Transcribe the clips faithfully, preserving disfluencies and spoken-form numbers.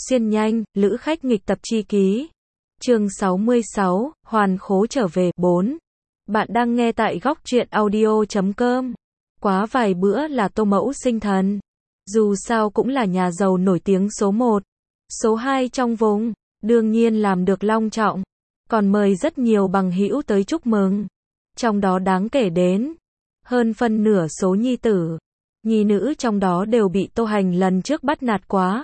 Xuyên nhanh, lữ khách nghịch tập chi ký. Chương sáu mươi sáu, hoàn khố trở về. bốn. Bạn đang nghe tại góc truyện audio chấm com. Quá vài bữa là Tô Mẫu sinh thần. Dù sao cũng là nhà giàu nổi tiếng số một, số hai trong vùng, đương nhiên làm được long trọng. Còn mời rất nhiều bằng hữu tới chúc mừng. Trong đó đáng kể đến hơn phân nửa số nhi tử, nhi nữ trong đó đều bị Tô Hành lần trước bắt nạt quá.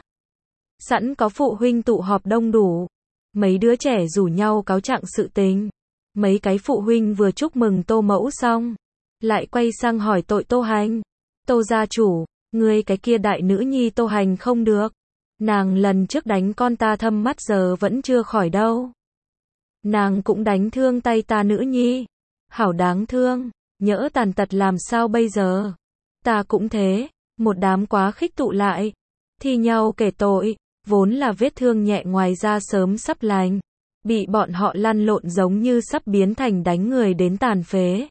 Sẵn có phụ huynh tụ họp đông đủ, mấy đứa trẻ rủ nhau cáo trạng sự tình. Mấy cái phụ huynh vừa chúc mừng Tô Mẫu xong, lại quay sang hỏi tội Tô Hành. Tô gia chủ, ngươi cái kia đại nữ nhi Tô Hành không được. Nàng lần trước đánh con ta thâm mắt giờ vẫn chưa khỏi đâu. Nàng cũng đánh thương tay ta nữ nhi. Hảo đáng thương, nhỡ tàn tật làm sao bây giờ? Ta cũng thế, một đám quá khích tụ lại, thi nhau kể tội, vốn là vết thương nhẹ ngoài da sớm sắp lành, bị bọn họ lăn lộn giống như sắp biến thành đánh người đến tàn phế.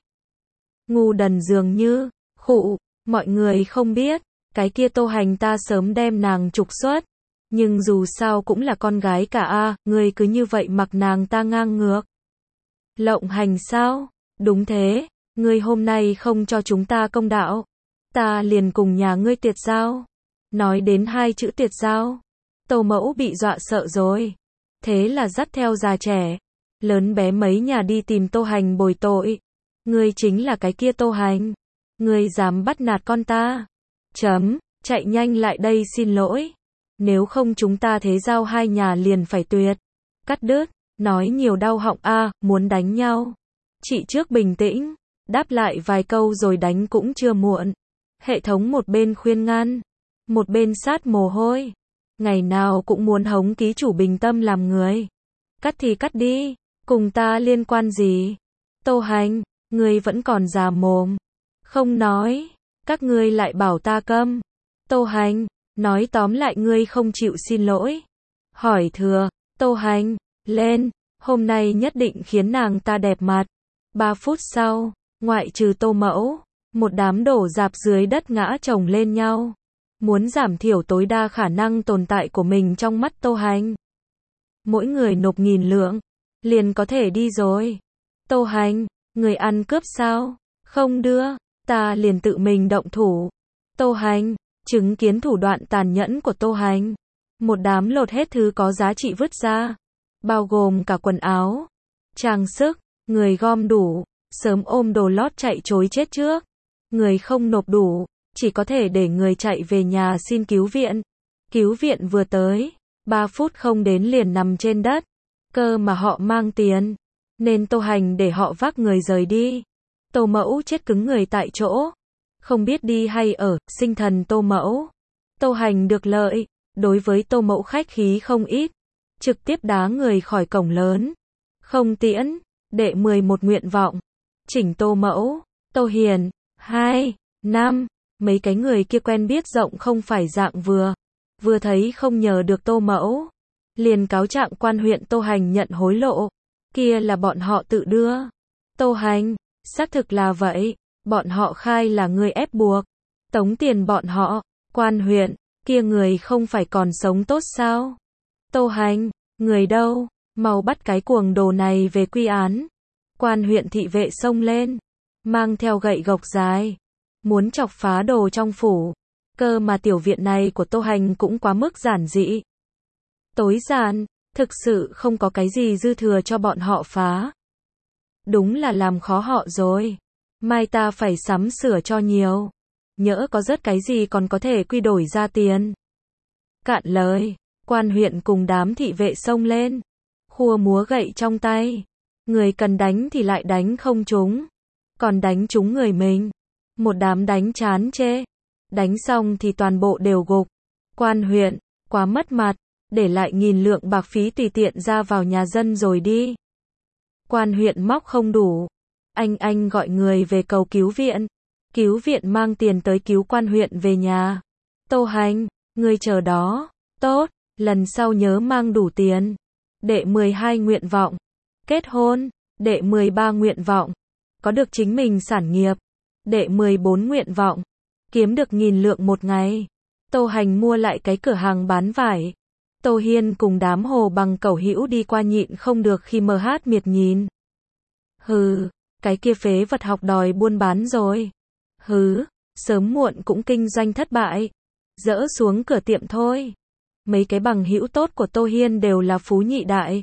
Ngu đần dường như, khụ, mọi người không biết, cái kia Tô Hành ta sớm đem nàng trục xuất, nhưng dù sao cũng là con gái cả a, ngươi cứ như vậy mặc nàng ta ngang ngược. Lộng hành sao? Đúng thế, ngươi hôm nay không cho chúng ta công đạo, ta liền cùng nhà ngươi tiệt giao. Nói đến hai chữ tiệt giao, Tô Mẫu bị dọa sợ rồi. Thế là dắt theo già trẻ, lớn bé mấy nhà đi tìm Tô Hành bồi tội. Ngươi chính là cái kia Tô Hành, ngươi dám bắt nạt con ta. Chấm, chạy nhanh lại đây xin lỗi. Nếu không chúng ta thế giao hai nhà liền phải tuyệt. Cắt đứt, nói nhiều đau họng a, muốn đánh nhau. Chị trước bình tĩnh, đáp lại vài câu rồi đánh cũng chưa muộn. Hệ thống một bên khuyên ngăn, một bên sát mồ hôi. Ngày nào cũng muốn hống ký chủ bình tâm làm người. Cắt thì cắt đi, cùng ta liên quan gì? Tô Hành, ngươi vẫn còn già mồm. Không nói, các ngươi lại bảo ta câm. Tô Hành, nói tóm lại ngươi không chịu xin lỗi. Hỏi thừa, Tô Hành, lên, hôm nay nhất định khiến nàng ta đẹp mặt. Ba phút sau, ngoại trừ Tô Mẫu, một đám đổ rạp dưới đất ngã chồng lên nhau. Muốn giảm thiểu tối đa khả năng tồn tại của mình trong mắt Tô Hành. Mỗi người nộp nghìn lượng, liền có thể đi rồi. Tô Hành, người ăn cướp sao? Không đưa, ta liền tự mình động thủ. Tô Hành, chứng kiến thủ đoạn tàn nhẫn của Tô Hành. Một đám lột hết thứ có giá trị vứt ra, bao gồm cả quần áo, trang sức, người gom đủ, sớm ôm đồ lót chạy trối chết trước. Người không nộp đủ, chỉ có thể để người chạy về nhà xin cứu viện. Cứu viện vừa tới, ba phút không đến liền nằm trên đất. Cơ mà họ mang tiền, nên Tô Hành để họ vác người rời đi. Tô Mẫu chết cứng người tại chỗ, không biết đi hay ở, sinh thần Tô Mẫu. Tô Hành được lợi, đối với Tô Mẫu khách khí không ít, trực tiếp đá người khỏi cổng lớn. Không tiễn, đệ mười một nguyện vọng. Chỉnh Tô Mẫu, Tô Hiền, hai, năm, mấy cái người kia quen biết rộng không phải dạng vừa. Vừa thấy không nhờ được Tô Mẫu, liền cáo trạng quan huyện Tô Hành nhận hối lộ. Kia là bọn họ tự đưa. Tô Hành, xác thực là vậy, bọn họ khai là người ép buộc, tống tiền bọn họ. Quan huyện, kia người không phải còn sống tốt sao? Tô Hành, người đâu? Mau bắt cái cuồng đồ này về quy án. Quan huyện thị vệ xông lên, mang theo gậy gộc dài, muốn chọc phá đồ trong phủ. Cơ mà tiểu viện này của Tô Hành cũng quá mức giản dị, tối giản, thực sự không có cái gì dư thừa cho bọn họ phá. Đúng là làm khó họ rồi. Mai ta phải sắm sửa cho nhiều, nhỡ có rớt cái gì còn có thể quy đổi ra tiền. Cạn lời, quan huyện cùng đám thị vệ xông lên, khua múa gậy trong tay. Người cần đánh thì lại đánh không trúng, còn đánh trúng người mình, một đám đánh chán chê. Đánh xong thì toàn bộ đều gục. Quan huyện, quá mất mặt, để lại nghìn lượng bạc phí tùy tiện ra vào nhà dân rồi đi. Quan huyện móc không đủ, anh anh gọi người về cầu cứu viện. Cứu viện mang tiền tới cứu quan huyện về nhà. Tô Hành, ngươi chờ đó. Tốt, lần sau nhớ mang đủ tiền. Đệ mười hai nguyện vọng, kết hôn. Đệ mười ba nguyện vọng, có được chính mình sản nghiệp. Đệ mười bốn nguyện vọng, kiếm được nghìn lượng một ngày. Tô Hành mua lại cái cửa hàng bán vải. Tô Hiên cùng đám Hồ Bằng Cẩu Hữu đi qua nhịn không được khi mờ hát miệt nhìn. Hừ, cái kia phế vật học đòi buôn bán rồi. Hứ, sớm muộn cũng kinh doanh thất bại. Dỡ xuống cửa tiệm thôi. Mấy cái bằng hữu tốt của Tô Hiên đều là phú nhị đại.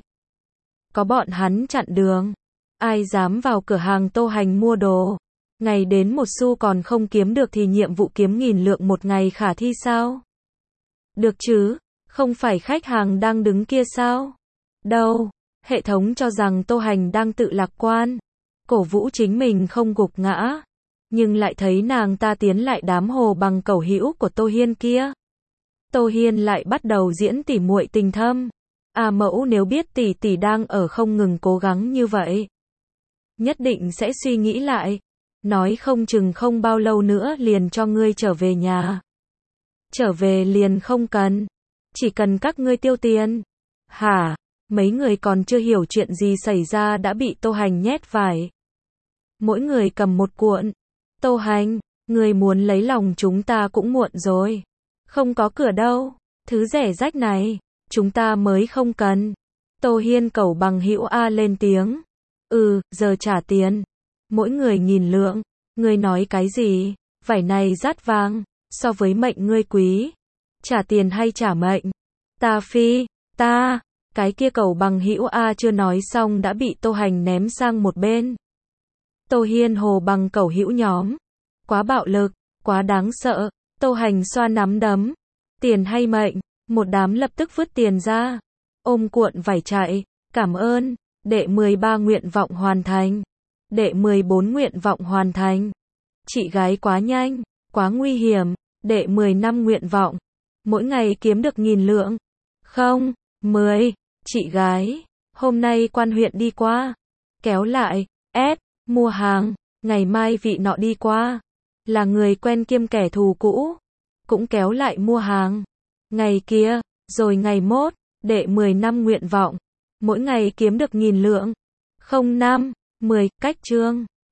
Có bọn hắn chặn đường. Ai dám vào cửa hàng Tô Hành mua đồ. Ngày đến một xu còn không kiếm được thì nhiệm vụ kiếm nghìn lượng một ngày khả thi sao? Được chứ, không phải khách hàng đang đứng kia sao? Đâu, hệ thống cho rằng Tô Hành đang tự lạc quan. Cổ vũ chính mình không gục ngã. Nhưng lại thấy nàng ta tiến lại đám Hồ Bằng Cẩu Hữu của Tô Hiên kia. Tô Hiên lại bắt đầu diễn tỉ muội tình thâm. À mẫu nếu biết tỷ tỷ đang ở không ngừng cố gắng như vậy. Nhất định sẽ suy nghĩ lại. Nói không chừng không bao lâu nữa liền cho ngươi trở về nhà. Trở về liền không cần. Chỉ cần các ngươi tiêu tiền. Hả? Mấy người còn chưa hiểu chuyện gì xảy ra đã bị Tô Hành nhét vải. Mỗi người cầm một cuộn. Tô Hành, người muốn lấy lòng chúng ta cũng muộn rồi. Không có cửa đâu. Thứ rẻ rách này, chúng ta mới không cần. Tô Hiên Cẩu Bằng Hữu A lên tiếng. Ừ, giờ trả tiền. Mỗi người nghìn lượng. Ngươi nói cái gì? Vải này rát vàng, so với mệnh ngươi quý. Trả tiền hay trả mệnh? Ta phi, ta, cái kia Cẩu Bằng Hữu A chưa nói xong đã bị Tô Hành ném sang một bên. Tô Hiên Hồ Bằng Cẩu Hữu nhóm. Quá bạo lực, quá đáng sợ. Tô Hành xoa nắm đấm. Tiền hay mệnh? Một đám lập tức vứt tiền ra. Ôm cuộn vải chạy. Cảm ơn. Đệ mười ba nguyện vọng hoàn thành. Đệ mười bốn nguyện vọng hoàn thành. Chị gái quá nhanh, quá nguy hiểm. Đệ mười lăm nguyện vọng. Mỗi ngày kiếm được nghìn lượng. Không, mười. Chị gái, hôm nay quan huyện đi qua. Kéo lại, S, mua hàng. Ngày mai vị nọ đi qua. Là người quen kiêm kẻ thù cũ. Cũng kéo lại mua hàng. Ngày kia, rồi ngày mốt, đệ mười lăm nguyện vọng. Mỗi ngày kiếm được nghìn lượng. Không năm, mười, cách chương.